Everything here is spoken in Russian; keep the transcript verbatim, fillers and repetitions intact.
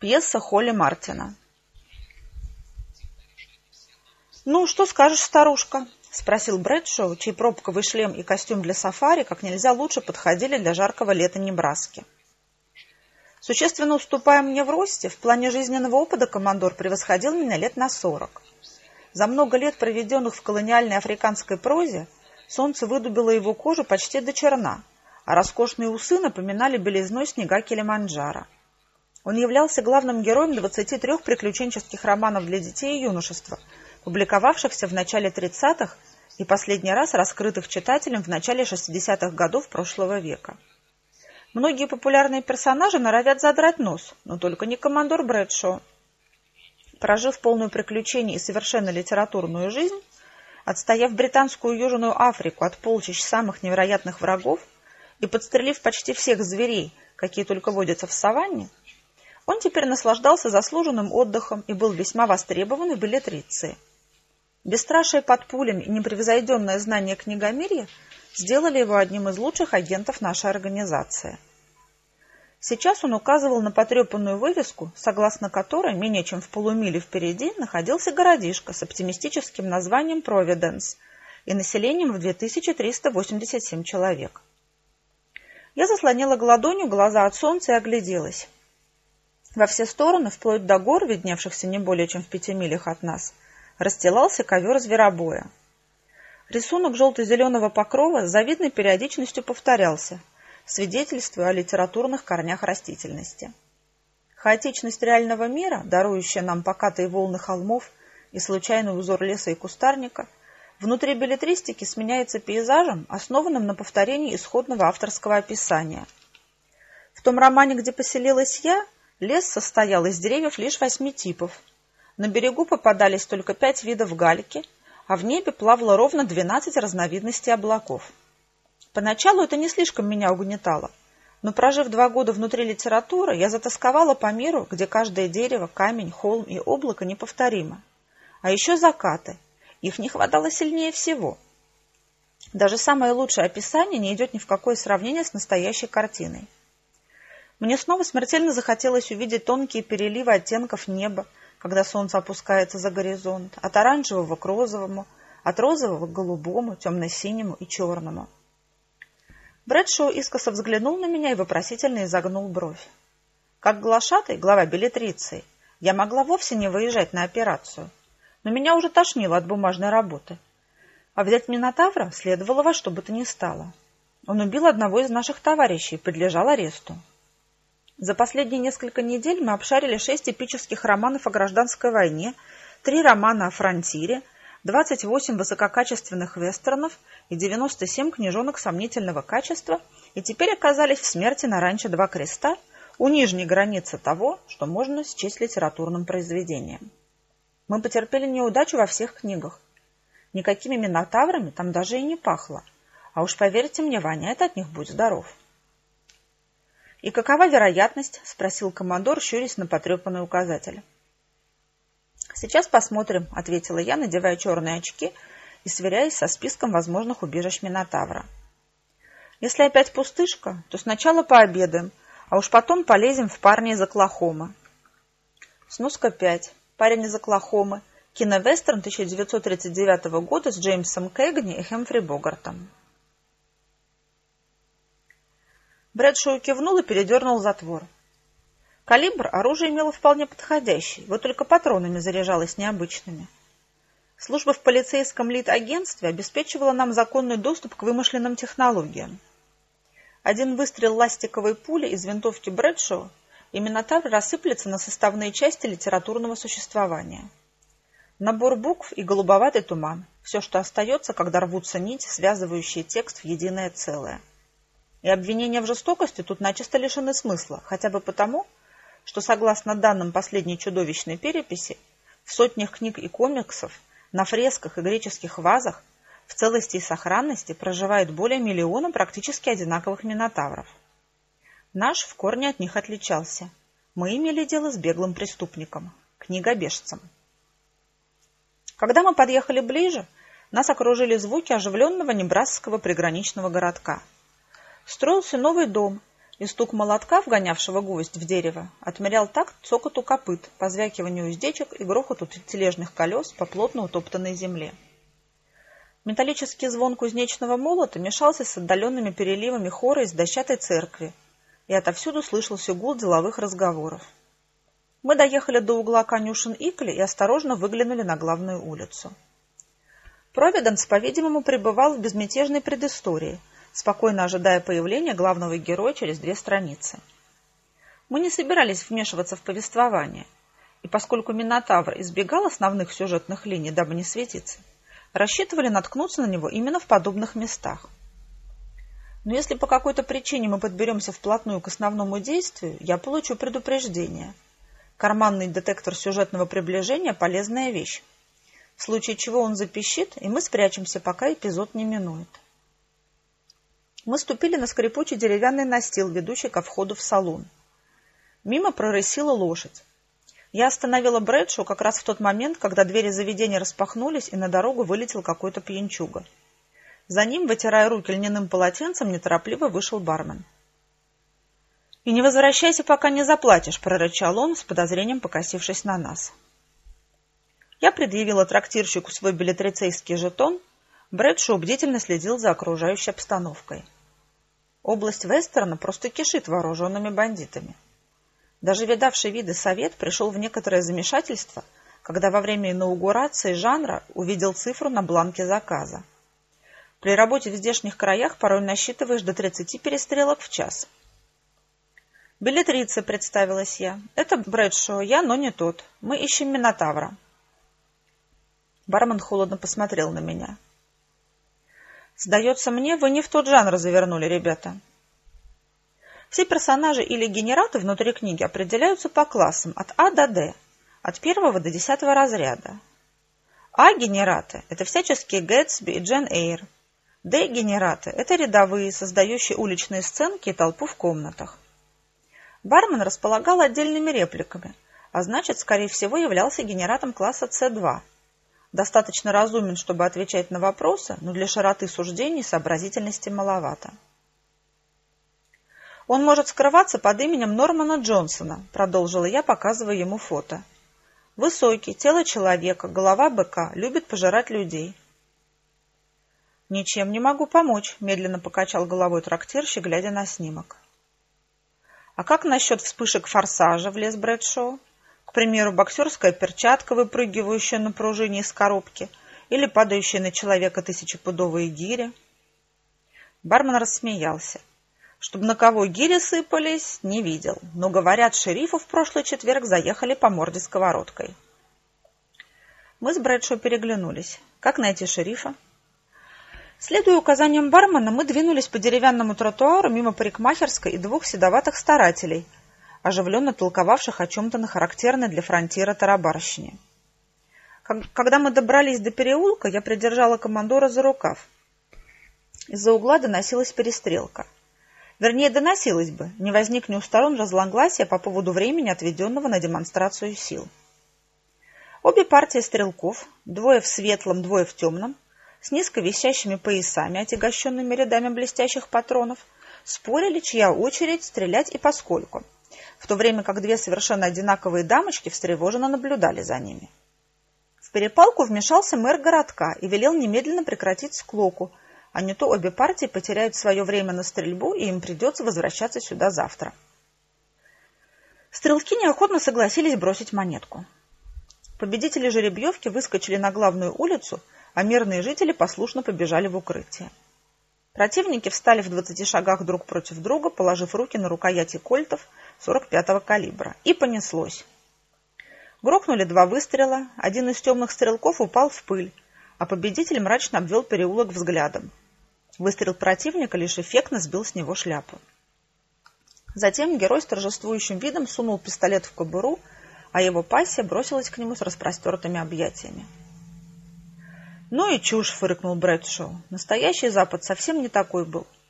Пьеса Холли Мартина. «Ну, что скажешь, старушка?» — спросил Брэдшоу, чей пробковый шлем и костюм для сафари как нельзя лучше подходили для жаркого лета Небраски. Существенно уступая мне в росте, в плане жизненного опыта командор превосходил меня лет на сорок. За много лет, проведенных в колониальной африканской прозе, солнце выдубило его кожу почти до черна, а роскошные усы напоминали белизной снега Килиманджаро. Он являлся главным героем двадцати трех приключенческих романов для детей и юношества, публиковавшихся в начале тридцатых и последний раз раскрытых читателям в начале шестидесятых годов прошлого века. Многие популярные персонажи норовят задрать нос, но только не командор Брэдшоу. Прожив полную приключений и совершенно литературную жизнь, отстояв британскую Южную Африку от полчищ самых невероятных врагов и подстрелив почти всех зверей, какие только водятся в саванне, он теперь наслаждался заслуженным отдыхом и был весьма востребован в беллетриции. Бесстрашие под пулями и непревзойденное знание книгомирья сделали его одним из лучших агентов нашей организации. Сейчас он указывал на потрепанную вывеску, согласно которой менее чем в полумиле впереди находился городишко с оптимистическим названием Провиденс и населением в две тысячи триста восемьдесят семь человек. Я заслонила ладонью глаза от солнца и огляделась. Во все стороны, вплоть до гор, видневшихся не более чем в пяти милях от нас, расстилался ковер зверобоя. Рисунок желто-зеленого покрова с завидной периодичностью повторялся, свидетельствуя о литературных корнях растительности. Хаотичность реального мира, дарующая нам покатые волны холмов и случайный узор леса и кустарника, внутри беллетристики сменяется пейзажем, основанным на повторении исходного авторского описания. В том романе, где поселилась я, лес состоял из деревьев лишь восьми типов. На берегу попадались только пять видов гальки, а в небе плавало ровно двенадцать разновидностей облаков. Поначалу это не слишком меня угнетало, но, прожив два года внутри литературы, я затосковала по миру, где каждое дерево, камень, холм и облако неповторимо. А еще закаты. Их не хватало сильнее всего. Даже самое лучшее описание не идет ни в какое сравнение с настоящей картиной. Мне снова смертельно захотелось увидеть тонкие переливы оттенков неба, когда солнце опускается за горизонт, от оранжевого к розовому, от розового к голубому, темно-синему и черному. Брэдшоу искоса взглянул на меня и вопросительно изогнул бровь. Как глашатай, глава беллетриции, я могла вовсе не выезжать на операцию, но меня уже тошнило от бумажной работы. А взять Минотавра следовало во что бы то ни стало. Он убил одного из наших товарищей и подлежал аресту. За последние несколько недель мы обшарили шесть эпических романов о гражданской войне, три романа о фронтире, двадцать восемь высококачественных вестернов и девяносто семь книжонок сомнительного качества, и теперь оказались в смерти на ранчо «Два креста» у нижней границы того, что можно счесть литературным произведением. Мы потерпели неудачу во всех книгах. Никакими минотаврами там даже и не пахло, а уж поверьте мне, воняет от них будь здоров. «И какова вероятность?» — спросил командор, щурясь на потрепанный указатель. «Сейчас посмотрим», — ответила я, надевая черные очки и сверяясь со списком возможных убежищ Минотавра. «Если опять пустышка, то сначала пообедаем, а уж потом полезем в «Парня из Оклахомы». Сноска пять. «Парень из Оклахомы». Киновестерн тысяча девятьсот тридцать девятого года с Джеймсом Кэгни и Хэмфри Богартом. Брэдшоу кивнул и передернул затвор. Калибр оружия имело вполне подходящий, вот только патронами заряжалось необычными. Служба в полицейском лид-агентстве обеспечивала нам законный доступ к вымышленным технологиям. Один выстрел ластиковой пули из винтовки Брэдшоу, и Минотавр рассыплется на составные части литературного существования. Набор букв и голубоватый туман – все, что остается, когда рвутся нити, связывающие текст в единое целое. И обвинения в жестокости тут начисто лишены смысла, хотя бы потому, что, согласно данным последней чудовищной переписи, в сотнях книг и комиксов, на фресках и греческих вазах в целости и сохранности проживает более миллиона практически одинаковых минотавров. Наш в корне от них отличался. Мы имели дело с беглым преступником, книгобежцем. Когда мы подъехали ближе, нас окружили звуки оживленного небрасского приграничного городка. Строился новый дом, и стук молотка, вгонявшего гвоздь в дерево, отмерял такт цокоту копыт, позвякиванию уздечек и грохоту тележных колес по плотно утоптанной земле. Металлический звон кузнечного молота мешался с отдаленными переливами хора из дощатой церкви, и отовсюду слышался гул деловых разговоров. Мы доехали до угла конюшен-Икли и осторожно выглянули на главную улицу. Провиденс, по-видимому, пребывал в безмятежной предыстории, спокойно ожидая появления главного героя через две страницы. Мы не собирались вмешиваться в повествование, и поскольку Минотавр избегал основных сюжетных линий, дабы не светиться, рассчитывали наткнуться на него именно в подобных местах. Но если по какой-то причине мы подберемся вплотную к основному действию, я получу предупреждение. Карманный детектор сюжетного приближения – полезная вещь, в случае чего он запищит, и мы спрячемся, пока эпизод не минует. Мы ступили на скрипучий деревянный настил, ведущий ко входу в салон. Мимо прорысила лошадь. Я остановила Брэдшоу как раз в тот момент, когда двери заведения распахнулись, и на дорогу вылетел какой-то пьянчуга. За ним, вытирая руки льняным полотенцем, неторопливо вышел бармен. «И не возвращайся, пока не заплатишь», — прорычал он, с подозрением покосившись на нас. Я предъявила трактирщику свой беллетрицейский жетон. Брэдшоу бдительно следил за окружающей обстановкой. Область вестерна просто кишит вооруженными бандитами. Даже видавший виды совет пришел в некоторое замешательство, когда во время инаугурации жанра увидел цифру на бланке заказа. При работе в здешних краях порой насчитываешь до тридцати перестрелок в час. «Беллетрица», — представилась я. «Это Брэдшоу, я, но не тот. Мы ищем Минотавра». Бармен холодно посмотрел на меня. «Сдается мне, вы не в тот жанр завернули, ребята. Все персонажи или генераты внутри книги определяются по классам от А до Д, от первого до десятого разряда. А-генераты – это всяческие Гэтсби и Джен Эйр. Д-генераты – это рядовые, создающие уличные сценки и толпу в комнатах. Бармен располагал отдельными репликами, а значит, скорее всего, являлся генератом класса С два. Достаточно разумен, чтобы отвечать на вопросы, но для широты суждений сообразительности маловато. «Он может скрываться под именем Нормана Джонсона», — продолжила я, показывая ему фото. «Высокий, тело человека, голова быка, любит пожирать людей». «Ничем не могу помочь», — медленно покачал головой трактирщик, глядя на снимок. «А как насчет вспышек форсажа?» — влез Брэдшоу. «К примеру, боксерская перчатка, выпрыгивающая на пружине из коробки, или падающая на человека тысячепудовые гири». Бармен рассмеялся. Чтобы на кого гири сыпались, не видел. Но, говорят, шерифу в прошлый четверг заехали по морде сковородкой. Мы с Брэдшоу переглянулись. Как найти шерифа? Следуя указаниям бармена, мы двинулись по деревянному тротуару мимо парикмахерской и двух седоватых старателей, оживленно толковавших о чем-то на характерной для фронтира тарабарщине. Когда мы добрались до переулка, я придержала командора за рукав. Из-за угла доносилась перестрелка. Вернее, доносилось бы, не возникне у сторон разногласия по поводу времени, отведенного на демонстрацию сил. Обе партии стрелков, двое в светлом, двое в темном, с низко висящими поясами, отягощенными рядами блестящих патронов, спорили, чья очередь стрелять и поскольку, в то время как две совершенно одинаковые дамочки встревоженно наблюдали за ними. В перепалку вмешался мэр городка и велел немедленно прекратить склоку, а не то обе партии потеряют свое время на стрельбу, и им придется возвращаться сюда завтра. Стрелки неохотно согласились бросить монетку. Победители жеребьевки выскочили на главную улицу, а мирные жители послушно побежали в укрытие. Противники встали в двадцати шагах друг против друга, положив руки на рукояти кольтов сорок пятого калибра. И понеслось. Грохнули два выстрела, один из темных стрелков упал в пыль, а победитель мрачно обвел переулок взглядом. Выстрел противника лишь эффектно сбил с него шляпу. Затем герой с торжествующим видом сунул пистолет в кобуру, а его пассия бросилась к нему с распростертыми объятиями. «Ну и чушь!» — фыркнул Брэдшоу. «Настоящий Запад совсем не такой был.